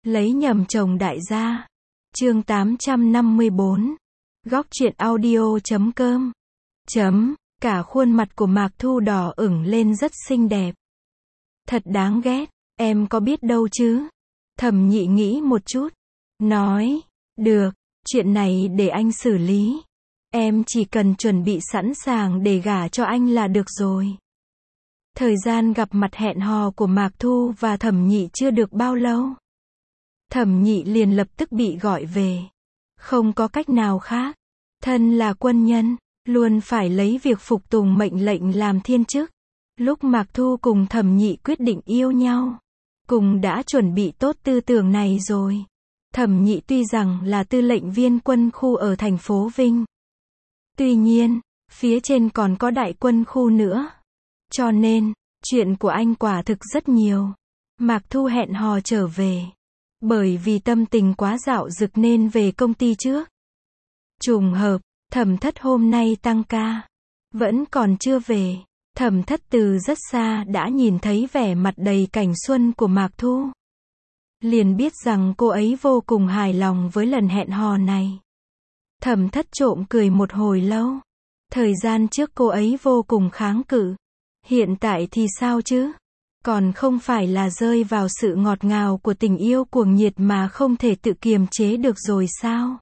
Lấy nhầm chồng đại gia. Chương 854. Góc truyện audio.com. Cả khuôn mặt của Mạc Thu đỏ ửng lên rất xinh đẹp. Thật đáng ghét, em có biết đâu chứ? Thẩm Nhị nghĩ một chút. Nói, được, chuyện này để anh xử lý. Em chỉ cần chuẩn bị sẵn sàng để gả cho anh là được rồi. Thời gian gặp mặt hẹn hò của Mạc Thu và Thẩm Nhị chưa được bao lâu. Thẩm Nhị liền lập tức bị gọi về. Không có cách nào khác. Thân là quân nhân, luôn phải lấy việc phục tùng mệnh lệnh làm thiên chức. Lúc Mạc Thu cùng Thẩm Nhị quyết định yêu nhau, cùng đã chuẩn bị tốt tư tưởng này rồi. Thẩm Nhị tuy rằng là tư lệnh viên quân khu ở thành phố Vinh. Tuy nhiên, phía trên còn có đại quân khu nữa. Cho nên, chuyện của anh quả thực rất nhiều. Mạc Thu hẹn hò trở về. Bởi vì tâm tình quá dạo dực nên về công ty trước. Trùng hợp, Thẩm Thất hôm nay tăng ca. Vẫn còn chưa về. Thẩm Thất từ rất xa đã nhìn thấy vẻ mặt đầy cảnh xuân của Mạc Thu. Liền biết rằng cô ấy vô cùng hài lòng với lần hẹn hò này. Thẩm Thất trộm cười một hồi lâu. Thời gian trước cô ấy vô cùng kháng cự. Hiện tại thì sao chứ? Còn không phải là rơi vào sự ngọt ngào của tình yêu cuồng nhiệt mà không thể tự kiềm chế được rồi sao?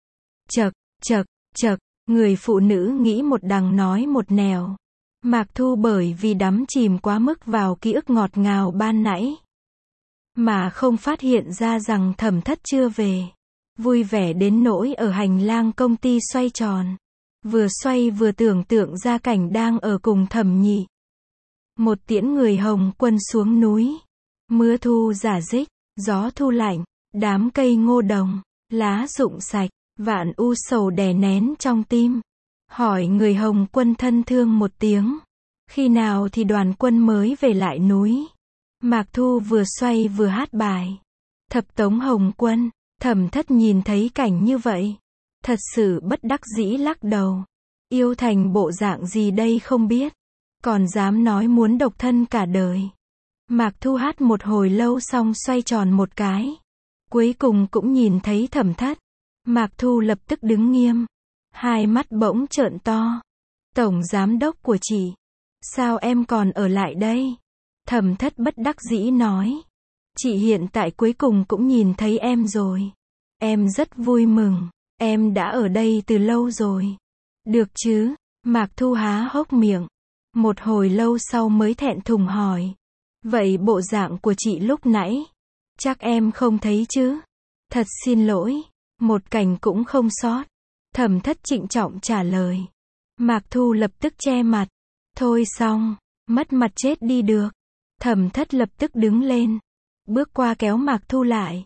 Chậc, người phụ nữ nghĩ một đằng nói một nẻo. Mạc Thu bởi vì đắm chìm quá mức vào ký ức ngọt ngào ban nãy, mà không phát hiện ra rằng Thẩm Thất chưa về. Vui vẻ đến nỗi ở hành lang công ty xoay tròn. Vừa xoay vừa tưởng tượng ra cảnh đang ở cùng Thẩm Nhị. Một tiễn người Hồng Quân xuống núi. Mưa thu rả rích, gió thu lạnh, đám cây ngô đồng, lá rụng sạch, vạn u sầu đè nén trong tim. Hỏi người Hồng Quân thân thương một tiếng. Khi nào thì đoàn quân mới về lại núi? Mạc Thu vừa xoay vừa hát bài. Thập tống Hồng Quân. Thẩm Thất nhìn thấy cảnh như vậy. Thật sự bất đắc dĩ lắc đầu. Yêu thành bộ dạng gì đây không biết. Còn dám nói muốn độc thân cả đời. Mạc Thu hát một hồi lâu xong xoay tròn một cái. Cuối cùng cũng nhìn thấy Thẩm Thất. Mạc Thu lập tức đứng nghiêm. Hai mắt bỗng trợn to. Tổng giám đốc của chị. Sao em còn ở lại đây? Thẩm Thất bất đắc dĩ nói. Chị hiện tại cuối cùng cũng nhìn thấy em rồi. Em rất vui mừng. Em đã ở đây từ lâu rồi. Được chứ? Mạc Thu há hốc miệng. Một hồi lâu sau mới thẹn thùng hỏi. Vậy bộ dạng của chị lúc nãy? Chắc em không thấy chứ? Thật xin lỗi. Một cảnh cũng không sót. Thẩm Thất trịnh trọng trả lời. Mạc Thu lập tức che mặt. Thôi xong. Mất mặt chết đi được. Thẩm Thất lập tức đứng lên. Bước qua kéo Mạc Thu lại.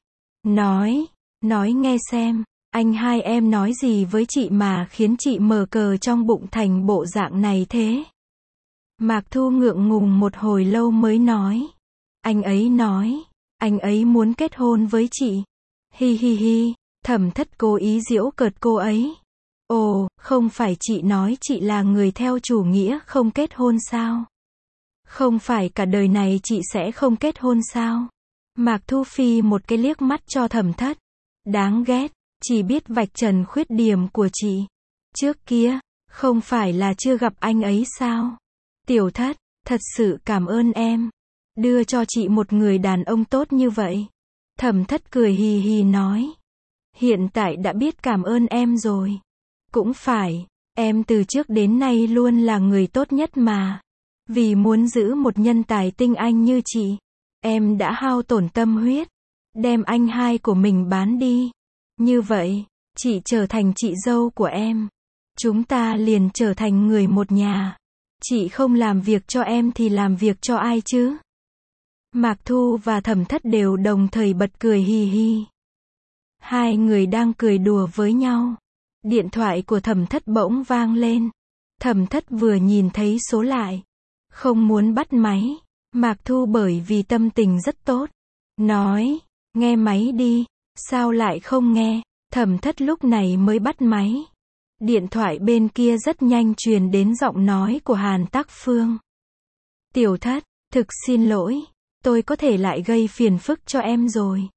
Nói nghe xem. Anh hai em nói gì với chị mà khiến chị mờ cờ trong bụng thành bộ dạng này thế? Mạc Thu ngượng ngùng một hồi lâu mới nói. Anh ấy nói. Anh ấy muốn kết hôn với chị. Hi hi hi. Thẩm Thất cố ý giễu cợt cô ấy. Ồ, không phải chị nói chị là người theo chủ nghĩa không kết hôn sao? Không phải cả đời này chị sẽ không kết hôn sao? Mạc Thu phi một cái liếc mắt cho Thẩm Thất. Đáng ghét, chỉ biết vạch trần khuyết điểm của chị. Trước kia, không phải là chưa gặp anh ấy sao? Tiểu Thất, thật sự cảm ơn em. Đưa cho chị một người đàn ông tốt như vậy. Thẩm Thất cười hì hì nói. Hiện tại đã biết cảm ơn em rồi. Cũng phải, em từ trước đến nay luôn là người tốt nhất mà. Vì muốn giữ một nhân tài tinh anh như chị, em đã hao tổn tâm huyết, đem anh hai của mình bán đi. Như vậy, chị trở thành chị dâu của em. Chúng ta liền trở thành người một nhà. Chị không làm việc cho em thì làm việc cho ai chứ? Mạc Thu và Thẩm Thất đều đồng thời bật cười hì hì. Hai người đang cười đùa với nhau. Điện thoại của Thẩm Thất bỗng vang lên. Thẩm Thất vừa nhìn thấy số lại. Không muốn bắt máy. Mạc Thu bởi vì tâm tình rất tốt. Nói, nghe máy đi. Sao lại không nghe? Thẩm Thất lúc này mới bắt máy. Điện thoại bên kia rất nhanh truyền đến giọng nói của Hàn Tắc Phương. Tiểu Thất, thực xin lỗi. Tôi có thể lại gây phiền phức cho em rồi.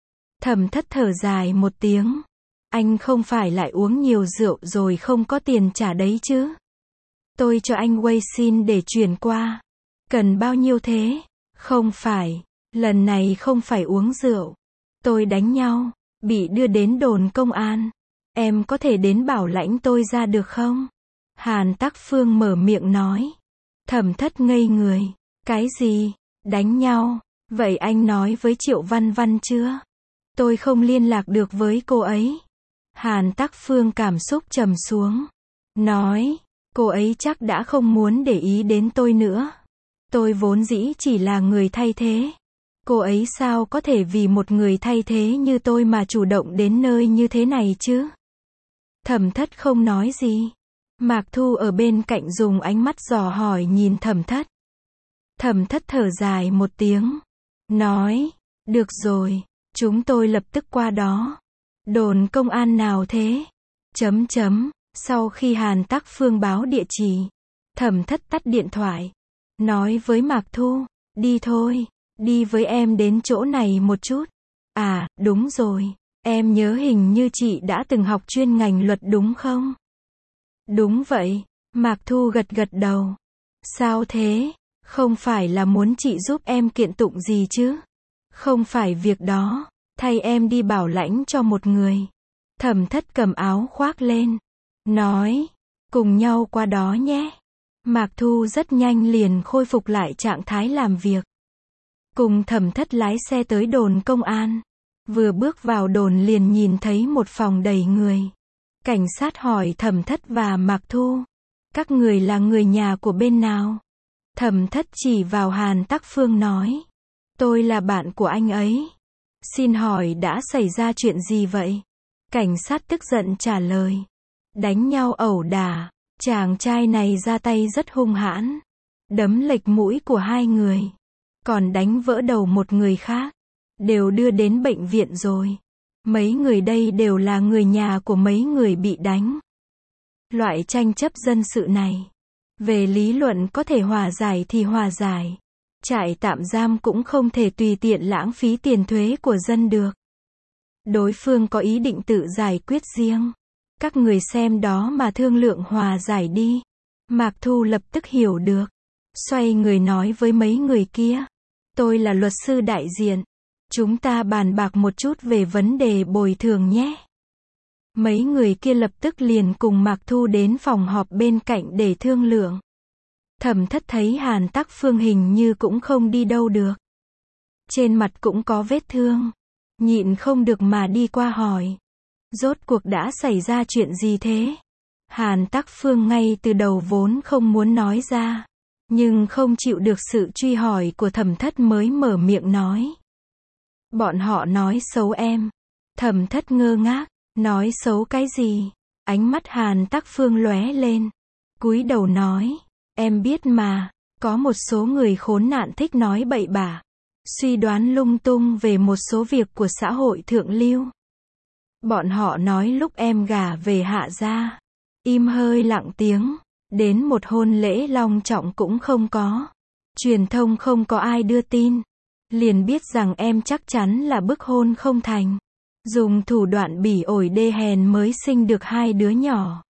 Thẩm Thất thở dài một tiếng. Anh không phải lại uống nhiều rượu rồi không có tiền trả đấy chứ? Tôi cho anh WeChat để chuyển qua. Cần bao nhiêu thế? Không phải, lần này không phải uống rượu. Tôi đánh nhau, bị đưa đến đồn công an. Em có thể đến bảo lãnh tôi ra được không? Hàn Tắc Phương mở miệng nói. Thẩm Thất ngây người. Cái gì? Đánh nhau? Vậy anh nói với Triệu Văn Văn chưa? Tôi không liên lạc được với cô ấy. Hàn Tắc Phương cảm xúc trầm xuống. Nói, cô ấy chắc đã không muốn để ý đến tôi nữa. Tôi vốn dĩ chỉ là người thay thế. Cô ấy sao có thể vì một người thay thế như tôi mà chủ động đến nơi như thế này chứ? Thẩm Thất không nói gì. Mạc Thu ở bên cạnh dùng ánh mắt dò hỏi nhìn Thẩm Thất. Thẩm Thất thở dài một tiếng. Nói, được rồi, chúng tôi lập tức qua đó. Đồn công an nào thế? Sau khi Hàn Tắc Phương báo địa chỉ, Thẩm Thất tắt điện thoại. Nói với Mạc Thu, đi thôi, đi với em đến chỗ này một chút. À, đúng rồi, em nhớ hình như chị đã từng học chuyên ngành luật đúng không? Đúng vậy, Mạc Thu gật gật đầu. Sao thế? Không phải là muốn chị giúp em kiện tụng gì chứ? Không phải việc đó, thay em đi bảo lãnh cho một người. Thẩm Thất cầm áo khoác lên. Nói, cùng nhau qua đó nhé. Mạc Thu rất nhanh liền khôi phục lại trạng thái làm việc. Cùng Thẩm Thất lái xe tới đồn công an. Vừa bước vào đồn liền nhìn thấy một phòng đầy người. Cảnh sát hỏi Thẩm Thất và Mạc Thu. Các người là người nhà của bên nào? Thẩm Thất chỉ vào Hàn Tắc Phương nói. Tôi là bạn của anh ấy. Xin hỏi đã xảy ra chuyện gì vậy? Cảnh sát tức giận trả lời. Đánh nhau ẩu đả. Chàng trai này ra tay rất hung hãn. Đấm lệch mũi của hai người. Còn đánh vỡ đầu một người khác. Đều đưa đến bệnh viện rồi. Mấy người đây đều là người nhà của mấy người bị đánh. Loại tranh chấp dân sự này, về lý luận có thể hòa giải thì hòa giải. Trại tạm giam cũng không thể tùy tiện lãng phí tiền thuế của dân được. Đối phương có ý định tự giải quyết riêng. Các người xem đó mà thương lượng hòa giải đi. Mạc Thu lập tức hiểu được. Xoay người nói với mấy người kia. Tôi là luật sư đại diện. Chúng ta bàn bạc một chút về vấn đề bồi thường nhé. Mấy người kia lập tức liền cùng Mạc Thu đến phòng họp bên cạnh để thương lượng. Thẩm Thất thấy Hàn Tắc Phương hình như cũng không đi đâu được. Trên mặt cũng có vết thương. Nhịn không được mà đi qua hỏi. Rốt cuộc đã xảy ra chuyện gì thế? Hàn Tắc Phương ngay từ đầu vốn không muốn nói ra. Nhưng không chịu được sự truy hỏi của Thẩm Thất mới mở miệng nói. Bọn họ nói xấu em. Thẩm Thất ngơ ngác. Nói xấu cái gì? Ánh mắt Hàn Tắc Phương lóe lên. Cúi đầu nói. Em biết mà, có một số người khốn nạn thích nói bậy bạ. Suy đoán lung tung về một số việc của xã hội thượng lưu. Bọn họ nói lúc em gả về Hạ gia. Im hơi lặng tiếng. Đến một hôn lễ long trọng cũng không có. Truyền thông không có ai đưa tin. Liền biết rằng em chắc chắn là bức hôn không thành. Dùng thủ đoạn bỉ ổi đê hèn mới sinh được hai đứa nhỏ.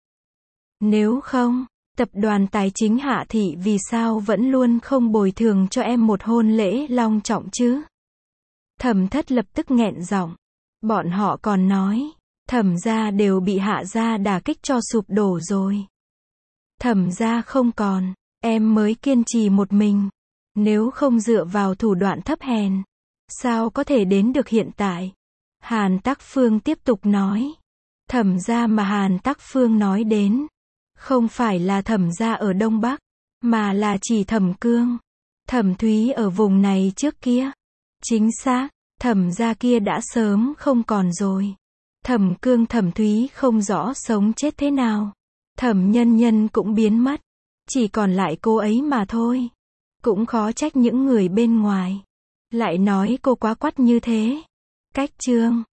Nếu không, tập đoàn tài chính Hạ thị vì sao vẫn luôn không bồi thường cho em một hôn lễ long trọng chứ? Thẩm Thất lập tức nghẹn giọng. Bọn họ còn nói, Thẩm gia đều bị Hạ gia đả kích cho sụp đổ rồi. Thẩm gia không còn, em mới kiên trì một mình. Nếu không dựa vào thủ đoạn thấp hèn, sao có thể đến được hiện tại? Hàn Tắc Phương tiếp tục nói. Thẩm gia mà Hàn Tắc Phương nói đến, không phải là Thẩm gia ở Đông Bắc, mà là chỉ Thẩm Cương, Thẩm Thúy ở vùng này trước kia. Chính xác, Thẩm gia kia đã sớm không còn rồi. Thẩm Cương Thẩm Thúy không rõ sống chết thế nào. Thẩm Nhân Nhân cũng biến mất. Chỉ còn lại cô ấy mà thôi. Cũng khó trách những người bên ngoài lại nói cô quá quắt như thế. Cách chương